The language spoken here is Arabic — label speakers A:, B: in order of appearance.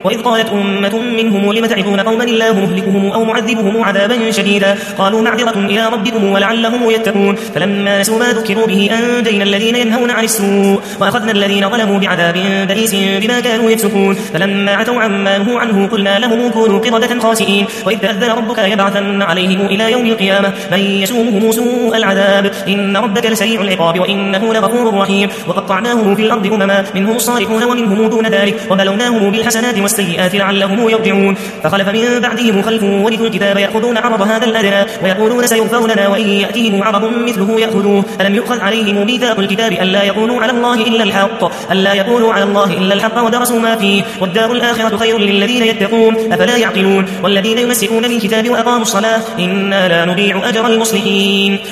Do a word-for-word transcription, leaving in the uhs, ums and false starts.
A: وإذ قالت أمة منهم لم تعظون قوما الله مهلكهم أو معذبهم عذابا شديدا قالوا معذرة إلى ربكم ولعلهم يتقون فلما نسوا ما ذكروا به أنجينا الذين ينهون عن السوء وأخذنا الذين ظلموا بعذاب بئيس بما كانوا يفسقون فلما عتوا عما نهوا عنه قلنا لهم كونوا قردة خاسئين وإذ تأذن ربك يبعثن عليهم إلى يوم القيامة من يسومهم سوء العذاب إن ربك لسريع العقاب وإنه لغفور رحيم وقطعناهم في الأرض أمما منهم الصالحون ومنهم دون ذلك وبلوناهم بالحسنات والسيئات لعلهم يرجعون فخلف من بعدهم خلف ورثوا الكتاب يأخذون عرض هذا الأدنى ويقولون سيغفر لنا وإن يأتيهم عرض مثله يأخذوه ألم يؤخذ عليهم ميثاق الكتاب ألا يقولوا على الله إلا الحق ألا يقولوا على الله إلا الحق ودرسوا ما فيه والدار الآخرة خير للذين يتقون أفلا يعقلون والذين يمسكون بالكتاب وأقاموا الصلاة إنا لا نضيع أجر المصلحين